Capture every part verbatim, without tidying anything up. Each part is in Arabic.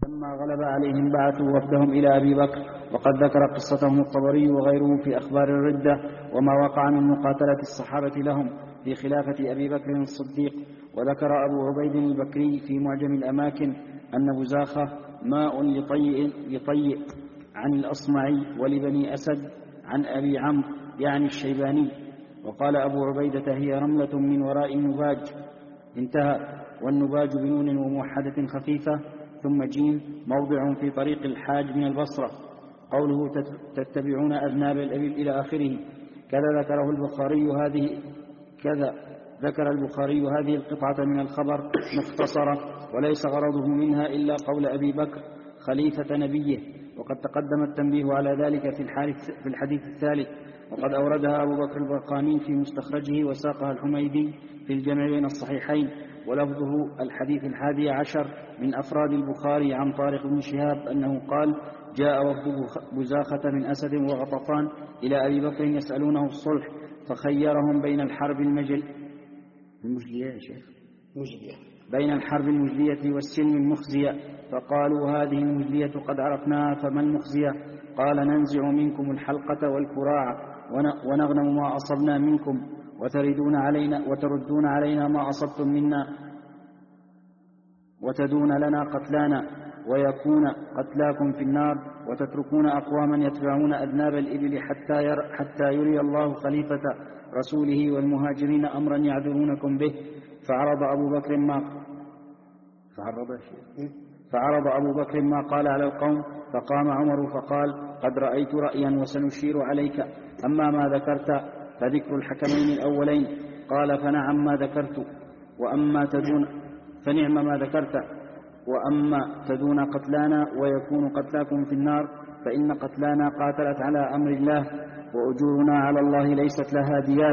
فلما غلب عليهم بعثوا وفدهم إلى أبي بكر، وقد ذكر قصتهم الطبري وغيره في أخبار الردة وما وقع من مقاتلة الصحابة لهم في خلافة أبي بكر الصديق. وذكر أبو عبيد البكري في معجم الأماكن أن بزاخة ماء لطيء, لطيء عن الأصمعي ولبني أسد عن أبي عمرو يعني الشيباني. وقال أبو عبيدة هي رملة من وراء النباج. انتهى. والنباج بنون وموحدة خفيفة ثم جيم موضع في طريق الحاج من البصرة. قوله تتبعون أذناب الأبل إلى آخره. كذا ذكره البخاري هذه كذا ذكر البخاري هذه القطعة من الخبر مختصرة، وليس غرضه منها إلا قول أبي بكر خليفة نبيه، وقد تقدم التنبيه على ذلك في الحديث الثالث، وقد أوردها أبو بكر البرقاني في مستخرجه وساقها الحميدي في الجمع بين الصحيحين. ولفظه الحديث الحادي عشر من أفراد البخاري عن طارق بن شهاب أنه قال جاء وفد بزاخة من أسد وغطفان إلى أبي بكر يسألونه الصلح، فخيرهم بين الحرب المجل المجلية يا شيخ مجلية بين الحرب المجلية والسلم المخزية، فقالوا هذه المجلية قد عرفناها فما المخزية؟ قال ننزع منكم الحلقة والكراع ونغنم ما أصبنا منكم وتردون علينا وتردون علينا ما أصبتم منا وتدون لنا قتلانا ويكون قتلاكم في النار، وتتركون أقواما يتبعون أذناب الإبل حتى, ير حتى يري الله خليفة رسوله والمهاجرين أمرا يعذرونكم به. فعرض أبو بكر ما فعرض, فعرض أبو بكر ما قال على القوم، فقام عمر فقال قد رأيت رأيا وسنشير عليك، أما ما ذكرت فذكر الحكمين الأولين. قال فنعم ما ذكرت وأما تدون فنعم ما ذكرت وأما تدون قتلانا ويكون قتلاكم في النار، فإن قتلانا قاتلت على أمر الله وأجورنا على الله ليست لها ديات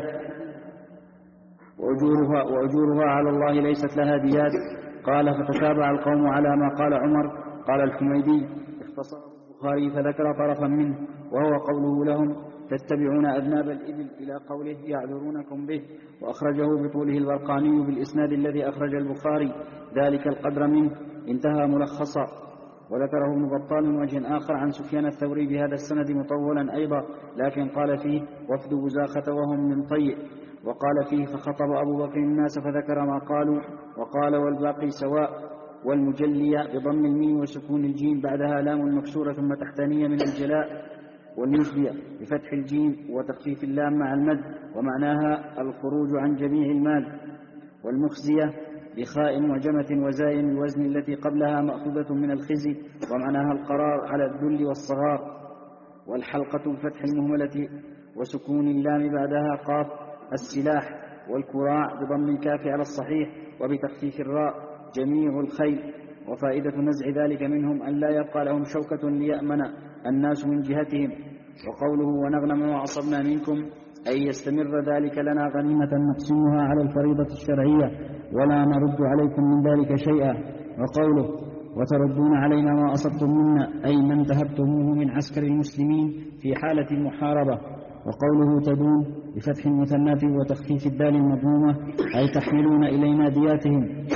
وأجورها, وأجورها على الله ليست لها ديات. قال فتتابع القوم على ما قال عمر. قال الحميدي اختصر البخاري فذكر طرفا منه وهو قوله لهم تتبعون أذناب الإبل إلى قوله يعذرونكم به، وأخرجه بطوله البرقاني بالإسناد الذي أخرج البخاري ذلك القدر منه. انتهى ملخصا. وذكره ابن بطال من وجه آخر عن سفيان الثوري بهذا السند مطولا أيضا، لكن قال فيه وفد بزاخة وهم من طيء، وقال فيه فخطب أبو بكر الناس فذكر ما قالوا، وقال والباقي سواء. والمجلية بضم الميم وسكون الجيم بعدها لام مكسورة ثم تحتانية من الجلاء، والمجلية بفتح الجيم وتخفيف اللام مع المد ومعناها الخروج عن جميع المال. والمخزية بخاء معجمة وزاي الوزن التي قبلها مأخوذة من الخزي ومعناها القرار على الذل والصغار. والحلقة بفتح المهملة وسكون اللام بعدها قاف السلاح. والكراع بضم الكاف على الصحيح وبتخفيف الراء جميع الخيل. وفائدة نزع ذلك منهم أن لا يبقى لهم شوكة ليأمن الناس من جهتهم. وقوله ونغنم ما أصبنا منكم أي يستمر ذلك لنا غنيمة نقسمها على الفريضة الشرعية ولا نرد عليكم من ذلك شيئا. وقوله وتردون علينا ما أصبتم منا أي من ذهبتموه من عسكر المسلمين في حالة المحاربة. وقوله تدون بفتح المثنى وتخفيف الدال المضمومة أي تحملون إلينا دياتهم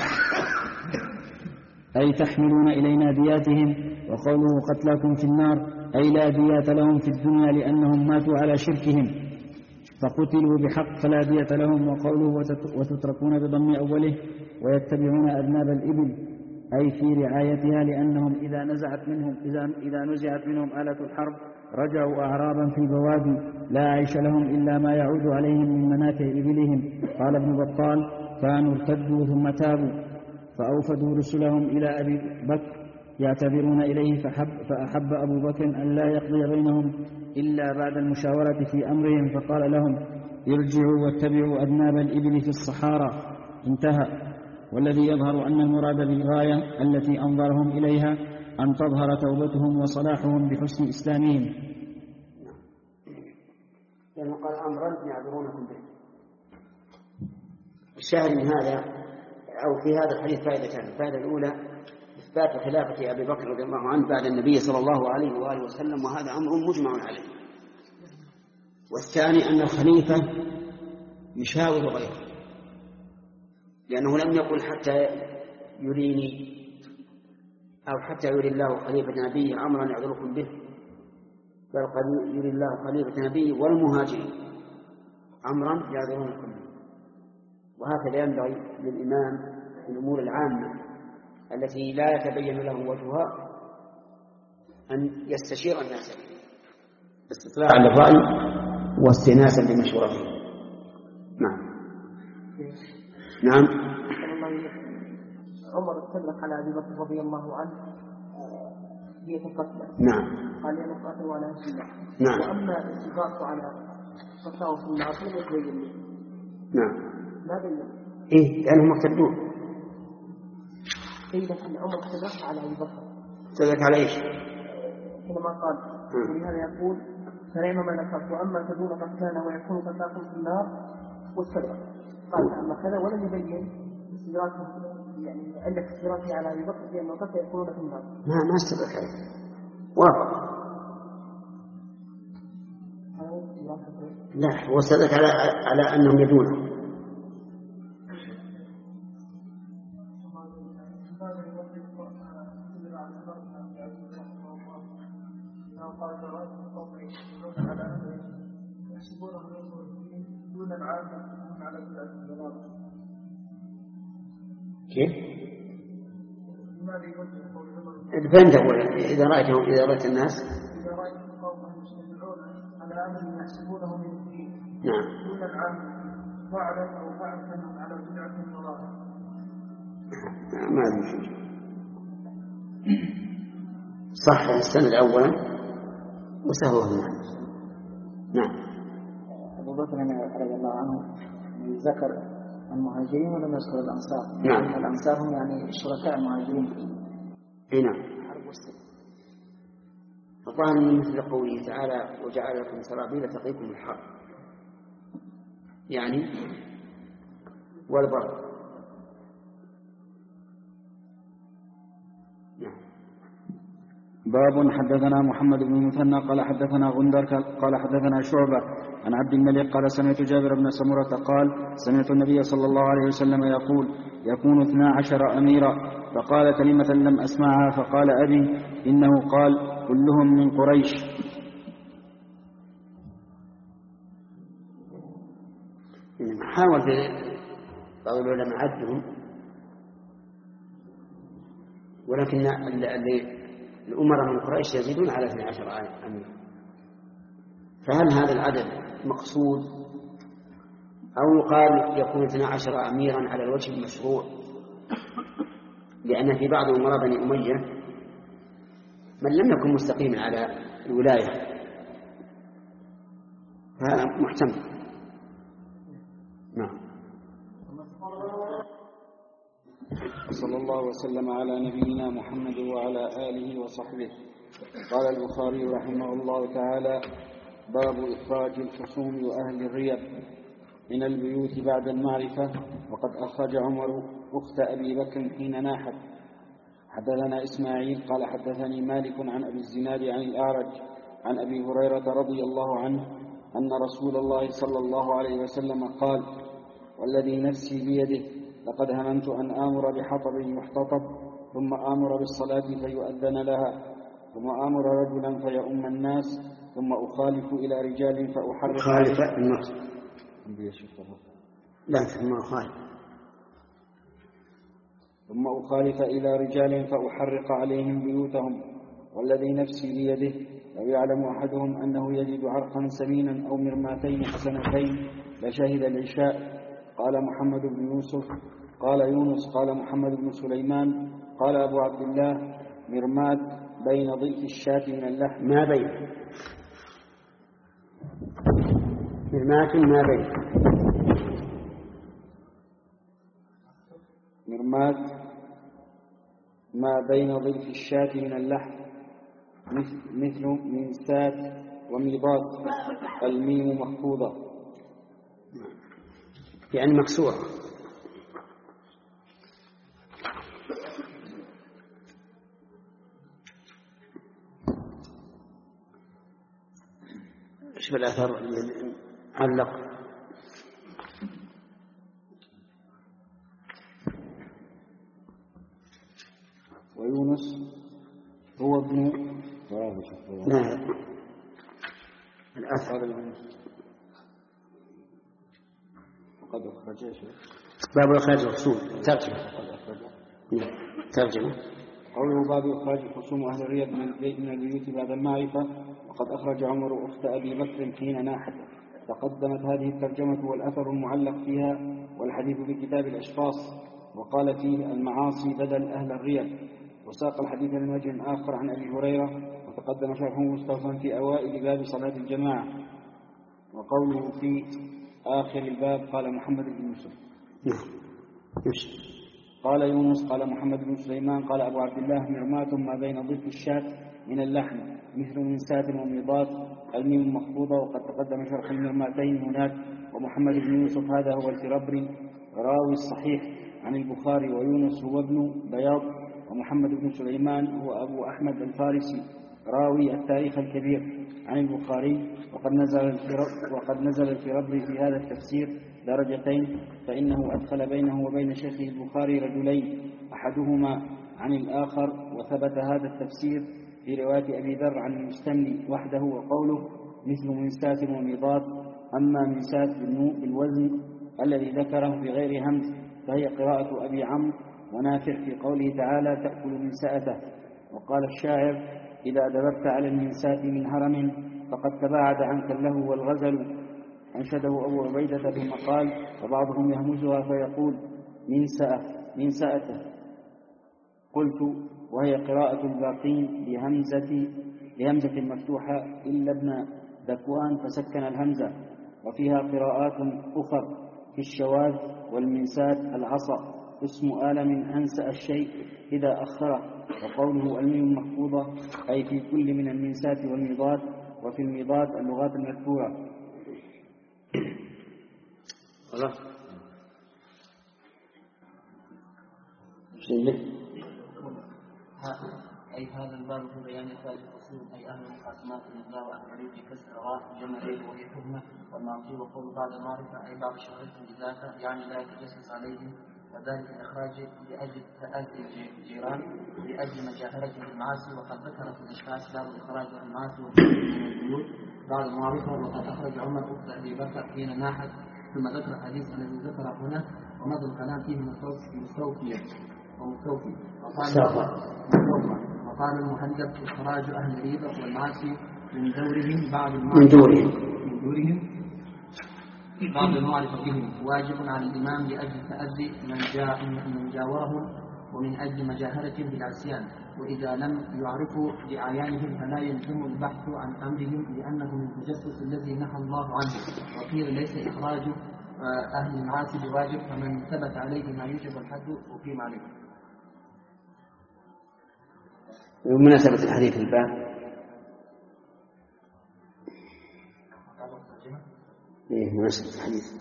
أي تحملون إلينا دياتهم. وقوله قتلاكم في النار أي لا ديات لهم في الدنيا لأنهم ماتوا على شركهم فقتلوا بحق فلا دية لهم. وقوله وتتركون بضم أوله ويتبعون أذناب الإبل أي في رعايتها لأنهم إذا نزعت منهم إذا, إذا نزعت منهم آلة الحرب رجعوا أعرابا في البوادي لا عيش لهم إلا ما يعود عليهم من منافع إبلهم. قال ابن بطال كانوا ارتدوا ثم تابوا فأوفدوا رسلهم إلى أبي بكر يعتبرون إليه فحب فأحب أبو بكر أن لا يقضي بينهم إلا بعد المشاورة في أمرهم فقال لهم ارجعوا واتبعوا أذناب الإبل في الصحارى. انتهى. والذي يظهر أن المراد بالغاية التي أنظرهم إليها أن تظهر توبتهم وصلاحهم بحسن إسلامهم. لأنه قال أمرا يعذرونكم به. الشاهد من هذا أو في هذا الحديث فائدتان. الفائدة الأولى إثبات خلافة أبي بكر رضي الله عنه بعد النبي صلى الله عليه وآله وسلم، وهذا أمر مجمع عليه. والثاني أن الخليفة يشاور غيره، لأنه لم يقل حتى يريني أو حتى يري الله خليفة نبيه أمرا يعذركم به، بل قد يري الله خليفة نبيه والمهاجرين أمرا يعذرونكم به. وهكذا ينبغي للإمام في الأمور العامة التي لا يتبين له وجهها أن يستشير الناس استطلاعا للرأي واستئناسا بمشورته. نعم. نعم. عمر اتفق على أبي بكر رضي الله عنه دية القتلى. نعم. قال لأنه قاتل وعلى هشيمة. نعم. وأما الاتفاق على قتله في النار فلم يتبين لي. نعم. ما بين. إيه لأنهم مرتدون. إيه لكن عمر اتفق على أبي بكر. اتفق على إيش؟ حينما قال ولهذا يقول فنعم ما نخاف وأما تدون قد كان ويكون قتاكم في النار والسبب. قال أما كذا ولم يبين استدراكه يعني عندك استدراكه على أبي بكر لأنه قد يكونون في النار. ما ما استدرك عليه. واضح. لا هو استدرك على على أنهم يدونه. كيف؟ دفنت أولا إذا رأيتهم إذا رأيت الناس إذا رأيتهم قوما يجتمعون على أمر يحسبونه من الدين. نعم. دون العام فعلا أو فعلا على بدعة وراء. ما أدري. صح السند أولا وسهوه النعم. نعم. أبو بكر رضي الله عنه ذكر المهاجرين ولم يذكر الأنصار. نعم. الأنصار هم يعني شركاء المهاجرين. اي نعم. الظاهر من مثل قوله تعالى وجعل لكم سرابيل تقيكم الحر يعني والبرد. نعم. باب حدثنا محمد بن المثنى قال حدثنا غندر قال حدثنا شعبة عن عبد الملك قال سمعت جابر بن سمرة قال سمعت النبي صلى الله عليه وسلم يقول يكون اثنا عشر أميرا، فقال كلمة لم أسمعها فقال أبي إنه قال كلهم من قريش. حاول في بعض العلماء عدهم، ولكن الأمراء من قريش يزيدون على اثني عشر أمير، فهل هذا العدد مقصود أو يقال يكون اثنا عشر أميرا على الوجه المشروع؟ لأن في بعض أمراء بني أمية من لم يكن مستقيما على الولاية، فهذا محتمل. نعم. صلى الله وسلم على نبينا محمد وعلى آله وصحبه. قال البخاري رحمه الله تعالى باب إخراج الخصوم وأهل الريب من البيوت بعد المعرفة. وقد أخرج عمر أخت أبي بكر حين ناحت. حدثنا إسماعيل قال حدثني مالك عن أبي الزناد عن الأعرج عن أبي هريرة رضي الله عنه أن رسول الله صلى الله عليه وسلم قال والذي نفسي بيده لقد هممت أن آمر بحطب محتطب ثم آمر بالصلاة فيؤذن لها ثم آمر رجلا فيؤم الناس ثم أخالف إلى رجال فأحرق خالف النص لا ثم أخالف ثم أخالف إلى رجال فأحرق عليهم بيوتهم والذي نفسي بيده لو يعلم أحدهم أنه يجد عرقا سمينا أو مرماتين حسنتين لشهد العشاء. قال محمد بن يوسف قال يونس قال محمد بن سليمان قال أبو عبد الله مرمات بين ضلف الشاة من اللحم. ما بين مرمات ما بين مرمات ما بين ضلف الشاة من اللحم مثل منسات وميضات الميم مخفوضة يعني مكسورة. ايش بالأثر علق ويونس يونس هو ابن لا الأثر وقد أخرج باب إخراج الخصوم ترجمة ترجمة قوله باب إخراج خصوم أهل الرياض من البيت من البيوت بعد المعرفة. وقد أخرج عمر أخت أبي بكر حين ناحت. تقدمت هذه الترجمة والأثر المعلق فيها والحديث في كتاب الأشخاص. وقال فيه المعاصي بدل أهل الرياض. وساق الحديث من وجه آخر عن أبي هريرة وتقدم شرحه مستوفا في أوائل باب صلاة الجماعة. وقوله في آخر الباب قال محمد بن يوسف قال يونس قال محمد بن سليمان قال أبو عبد الله مرماة ما بين ضف الشاة من اللحم مثل منساة وميضات الميم مخفوضة. وقد تقدم شرح المرماتين هناك. ومحمد بن يوسف هذا هو الفربري راوي الصحيح عن البخاري. ويونس هو ابن بياض. ومحمد بن سليمان هو أبو أحمد الفارسي راوي التاريخ الكبير عن البخاري. وقد نزل وقد نزل الفربري في هذا التفسير درجتين. فإنه أدخل بينه وبين شيخه البخاري رجلين أحدهما عن الآخر. وثبت هذا التفسير في رواية أبي ذر عن المستملي وحده. وقوله مثل منساة وميضات أما منساة بالوزن الذي ذكره بغير همز فهي قراءة أبي عمرو ونافع في قوله تعالى تأكل منسأته. وقال الشاعر إذا دببت على المنساة من هرم فقد تباعد عنك اللهو والغزل. أنشده أبو عبيدة ثم قال وبعضهم يهمزها فيقول منسأة منسأته. قلت وهي قراءة الباقين بهمزة بهمزة مفتوحة إلا ابن ذكوان فسكن الهمزة. وفيها قراءات أخر في الشواذ والمنسات العصا اسم آل من أنسأ الشيء إذا أخره. وقوله الميم مخفوضة أي في كل من المنسات والميضات. وفي الميضات اللغات المذكورة. خلاص أي هذا الباب في بيان إخراج الأصول أي أهل المقاسمات الإبلاغ وأهل في كسر راء جمع ليل وهي حكمة والمعصي. وقول بعد المعرفة أي بعض شهرتهم بذاته يعني لا يتجسس عليهم. وذلك الإخراج لأجل تأذي الجيران لأجل مجاهرتهم بالمعاصي. وقد ذكر في الأشخاص باب الإخراج المعاصي من البيوت بعد المعرفة. وقد أخرج عمر أخت أبي بكر حين ناحت. ثم ذكر الحديث الذي ذكر هنا ومضى الكلام فيه مستوفيا ومستوفي. وقال المهندب إخراج أهل الريبة والمعاصي من دورهم بعد من دورهم من دورهم بعد المعرفة بهم واجب على الإمام لأجل تأذي من, جا من جاورهم ومن أجل مجاهرتهم بالعصيان. وإذا لم يعرفوا بأعيانهم فلا يلزم البحث عن أمرهم لأنه من التجسس الذي نهى الله عنه. وقيل ليس إخراج أهل المعاصي بواجب فمن ثبت عليه ما يوجب الحد وقيم عليه. بمناسبة الحديث الباب إيه مناسبة الحديث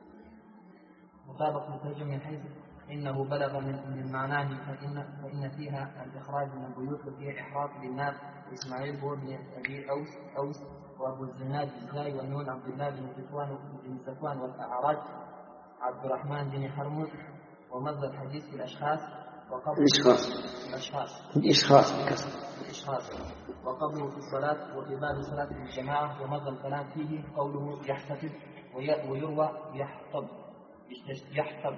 مطابق الترجمة من حيث إنه بلغ من معناه فإن, فإن فيها الإخراج من البيوت وفيها إحراق للناس. وإسماعيل هو ابن أبي أوس أوس وأبو الزناد بالزاي والنون عبد الله بن زكوان بن زكوان والأعراج عبد الرحمن بن حرمز. ومضى الحديث في الأشخاص وقبل الإشخاص الأشخاص الإشخاص الإشخاص وقبله في الصلاة وفي باب صلاة الجماعة. ومضى الكلام فيه قوله يحتفظ ويروى يحطب يحطب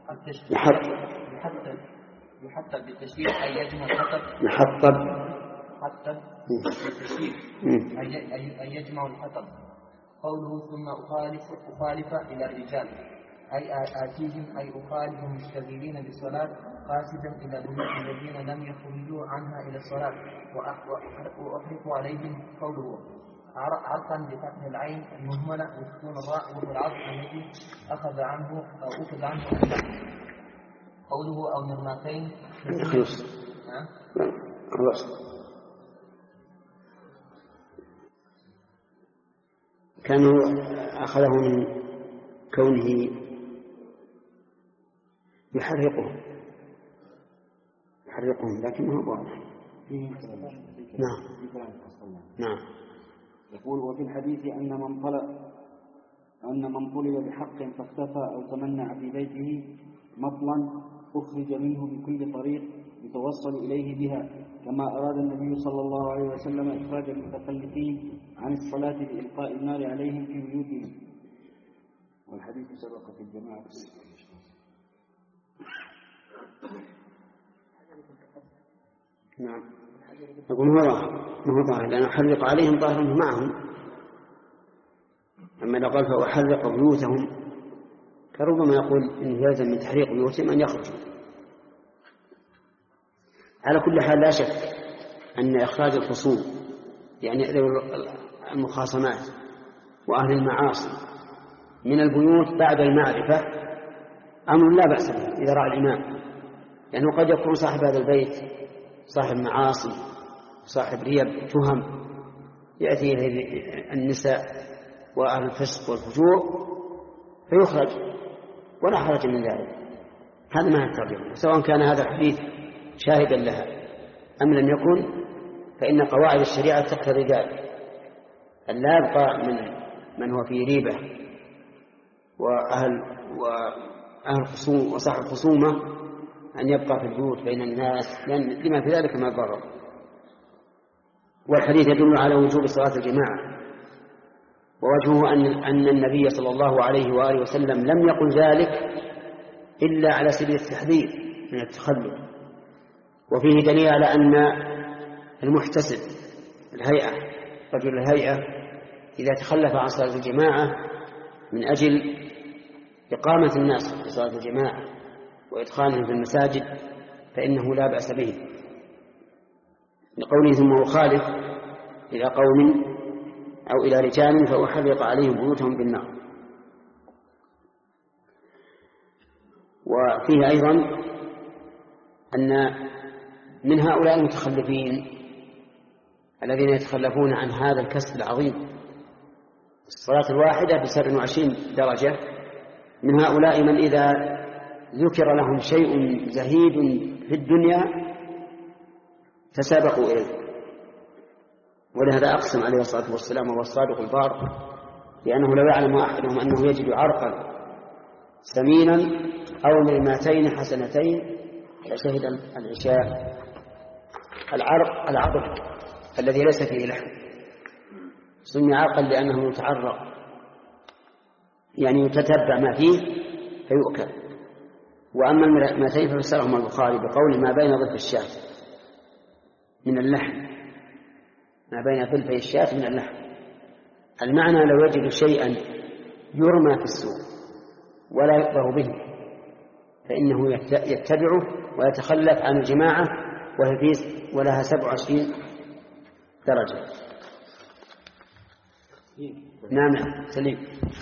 يحطب يحطب بالتشديد أي يجمع الحطب يحطب يحطب بالتشديد أي يجمع الحطب. قوله ثم أخالف أخالف إلى الرجال أي آتيهم أي أخالفهم مشتغلين بالصلاة قاصدا إلى بيوت الذين لم يخرجوا عنها إلى الصلاة. وأحرق عليهم قوله عرقا بفتح العين المهملة وسكون الراء وهو العرق الذي أخذ عنه أو أخذ عنه اللحم. قوله أو مرمتين خلاص خلاص كانوا أخذه من كونه يحرقهم يحرقهم لكنه واضح. نعم نعم. يقول وفي الحديث أن من طلب أن من طلب بحق فاختفى أو تمنع في بيته مطلا أخرج منه بكل طريق يتوصل إليه بها، كما أراد النبي صلى الله عليه وسلم إخراج المتخلفين عن الصلاة بإلقاء النار عليهم في بيوتهم. والحديث سبق في الجماعة. نعم. يقول هو ظاهر ما هو ظاهر لأن أحرق عليهم ظاهرهم معهم. أما لو قال فأحرق بيوتهم فربما يقول إنه يلزم من تحريق بيوتهم أن يخرجوا. على كل حال لا شك أن إخراج الخصوم يعني المخاصمات وأهل المعاصي من البيوت بعد المعرفة أمر لا بأس به إذا رأى الإمام، لأنه قد يكون صاحب هذا البيت صاحب معاصي صاحب ريب تهم يأتي إليه النساء وأهل الفسق والفجور فيخرج ولا حرج من ذلك. هذا ما الترجمة، سواء كان هذا الحديث شاهدا لها أم لم يكن، فإن قواعد الشريعة تقتضي ذلك، أن لا يبقى من من هو في ريبة وأهل وأهل خصوم وصاحب خصومة أن يبقى في البيوت بين الناس، لأن لما في ذلك ما ضرر. والحديث يدل على وجوب صلاة الجماعة، ووجهه أن أن النبي صلى الله عليه وآله وسلم لم يقل ذلك إلا على سبيل التحذير من التخلف. وفيه دليل على أن المحتسب الهيئة رجل الهيئة إذا تخلف عن صلاة الجماعة من أجل إقامة الناس في صلاة الجماعة وإدخالهم في المساجد فإنه لا بأس به، لقوله ثم أخالف إلى قوم أو إلى رجال فأحرق عليهم بيوتهم بالنار. وفيه أيضا أن من هؤلاء المتخلفين الذين يتخلفون عن هذا الكسب العظيم الصلاة الواحدة بسبع وعشرين درجة، من هؤلاء من إذا ذكر لهم شيء زهيد في الدنيا تسابقوا إليه. ولهذا أقسم عليه الصلاة والسلام وهو الصادق البار لأنه لو يعلم أحدهم أنه يجد عرقا سمينا أو ملماتين حسنتين لشهد العشاء. العرق العضل الذي ليس فيه لحم سمي عرقا لأنه يتعرق يعني يتتبع ما فيه فيؤكل. وأما الملماتين ففسرهما البخاري بقول ما بين ضلف الشاة من اللحم، ما بين ضلفي الشاة من اللحم. المعنى لو يجد شيئا يرمى في السوق ولا يقبر به فإنه يتبعه ويتخلف عن الجماعة وهي ولها سبع وعشرين درجة. نعم نعم سليم.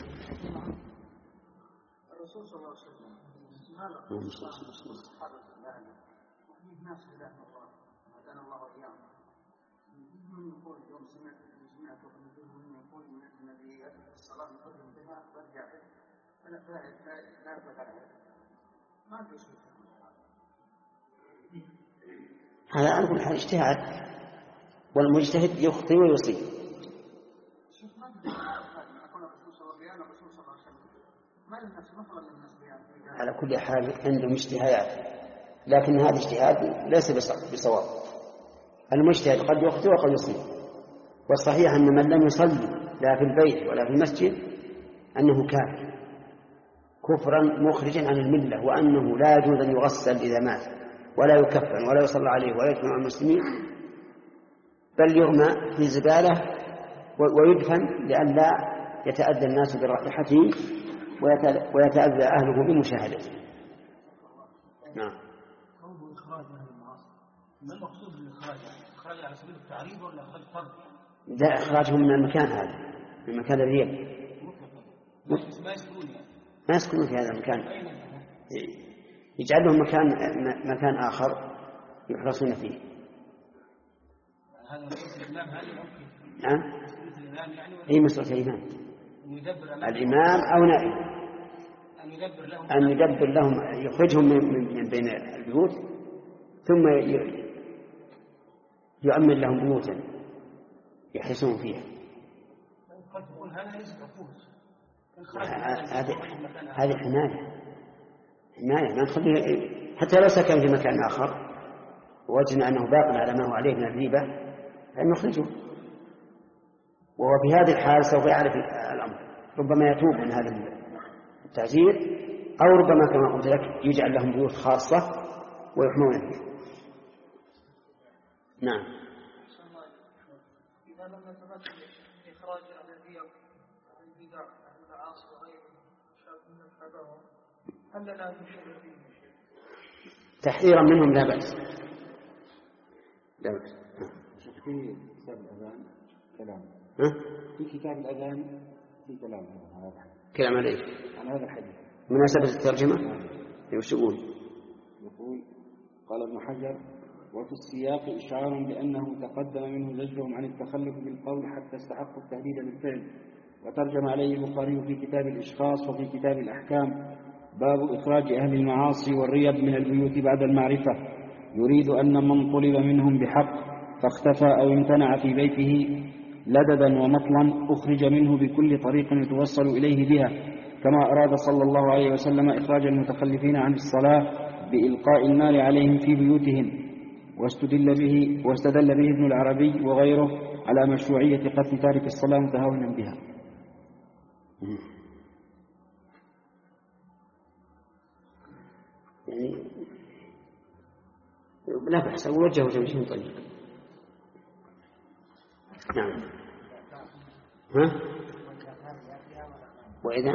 الرسول صلى الله عليه وسلم الناس إله الله هدانا الله وإياهم من يقول يوم سمعت سمعت من يقول من النبي الصلاة يقدم بها وارجع به فلا لا يطلق على ما في شيء. هذا على كل حال اجتهاد والمجتهد يخطئ ويصيب. على كل حال عندهم اجتهادات لكن هذا الاجتهاد ليس بصواب. المجتهد قد يخطئ وقد يصيب، والصحيح أن من لم يصلي لا في البيت ولا في المسجد أنه كافر كفرا مخرجا عن الملة، وأنه لا يجوز أن يغسل إذا مات ولا يكفن ولا يصلى عليه ولا يدفن عن المسلمين، بل يرمى في الزبالة ويدفن لئلا يتأذى الناس برائحته ويتأذى أهله بمشاهدته. نعم. قوله إخراج أهل المعاصي، ما المقصود بالإخراج؟ إخراج على سبيل التعريب ولا إخراج فرد؟ لا، إخراجهم من المكان هذا، من مكان الريب. ما يسكنون ما يسكنون في هذا المكان، يجعل لهم مكان مكان آخر يحرسون فيه. هذا مسؤولية الإمام هذه ممكن. نعم. مسؤولية الإمام يعني. أي مسؤولية الإمام؟ الإمام أو نائب. أن يدبر لهم. أن يدبر لهم يخرجهم من بين البيوت ثم يؤمن لهم بيوتا يحرسون فيها. قد تقول هذا ليس عقوبة. هذه حماية حماية ما نخليه حتى لو سكن في مكان آخر ووجدنا أنه باق على ما هو عليه من الريبة فإن نخرجه، وهو في هذه الحال سوف يعرف الأمر، ربما يتوب من هذا التعزير، أو ربما كما قلت لك يجعل لهم بيوت خاصة ويحمون فيها. نعم. إذا لم نتمكن من إخراج أهل الرياء عن البدع عن المعاصي وغيرهم شاب من الحبهم، هل لنا من شيء فيه؟ تحذيرا منهم لا بأس. لا بأس. في كتاب الأذان كلام. ها؟ في كتاب الأذان في كلام هذا. كلام عليه. عن هذا الحديث. مناسبة الترجمة. وش يقول؟ يقول قال ابن حجر: وفي السياق إشعار بأنه تقدم منه زجرهم عن التخلف بالقول حتى استحقوا التهديد بالفعل. وترجم عليه البخاري في كتاب الإشخاص وفي كتاب الأحكام باب إخراج أهل المعاصي والريب من البيوت بعد المعرفة، يريد أن من طلب منهم بحق فاختفى أو امتنع في بيته لددا ومطلا أخرج منه بكل طريق يتوصل إليه بها، كما أراد صلى الله عليه وسلم إخراج المتخلفين عن الصلاة بإلقاء النار عليهم في بيوتهم. واستدل به واستدل به ابن العربي وغيره على مشروعية قتل تارك الصلاة متهاونا بها. يعني لا بأس، وجهه توجيه طيب. نعم. ها؟ وإذا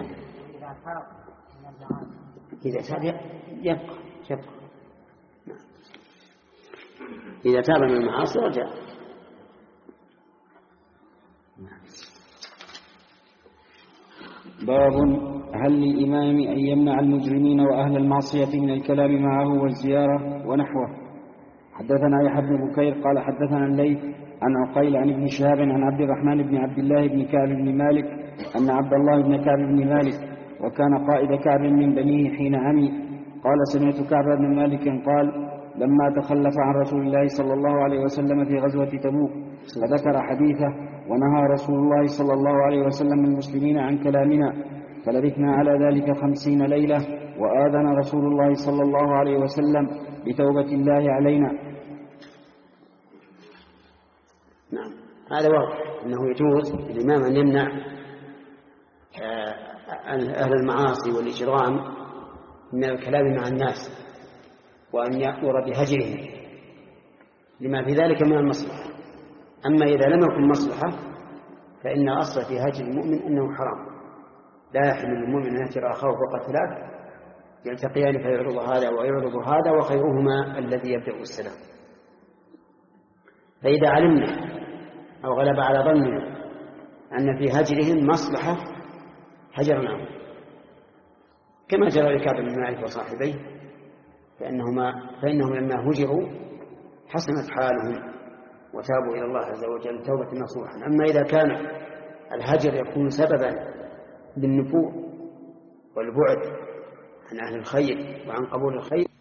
إذا تاب يبقى يبقى إذا تاب من المعاصي رجع. باب: هل للإمام أن يمنع المجرمين وأهل المعصية من الكلام معه والزيارة ونحوه؟ حدثنا يحيى بن بكير قال حدثنا الليث عن عقيل عن ابن شهاب عن عبد الرحمن بن عبد الله بن كعب بن مالك أن عبد الله بن كعب بن مالك وكان قائد كعب من بنيه حين عمي قال: سمعت كعب بن مالك قال: لما تخلف عن رسول الله صلى الله عليه وسلم في غزوة تبوك فذكر حديثه: ونهى رسول الله صلى الله عليه وسلم المسلمين عن كلامنا، فلبثنا على ذلك خمسين ليلة، وآذن رسول الله صلى الله عليه وسلم بتوبة الله علينا. نعم، هذا واضح أنه يجوز الإمام أن يمنع أهل المعاصي والإجرام من الكلام مع الناس، وأن يأمر بهجرهم لما في ذلك من المصلحة. أما إذا لم يكن مصلحة فإن أصل في هجر المؤمن أنه حرام، لا يحل للمؤمن أن يهجر أخاه فوق ثلاث يلتقيان فيعرض هذا ويعرض هذا وخيرهما الذي يبدأ السلام. فإذا علمنا أو غلب على ظننا أن في هجرهم مصلحة هجرناهم، كما جرى لكعب بن مالك وصاحبيه، فإنهما فإنهم لما هجروا حسنت حالهم وتابوا إلى الله عز وجل توبة نصوحا. أما إذا كان الهجر يكون سببا للنفور والبعد عن أهل الخير وعن قبول الخير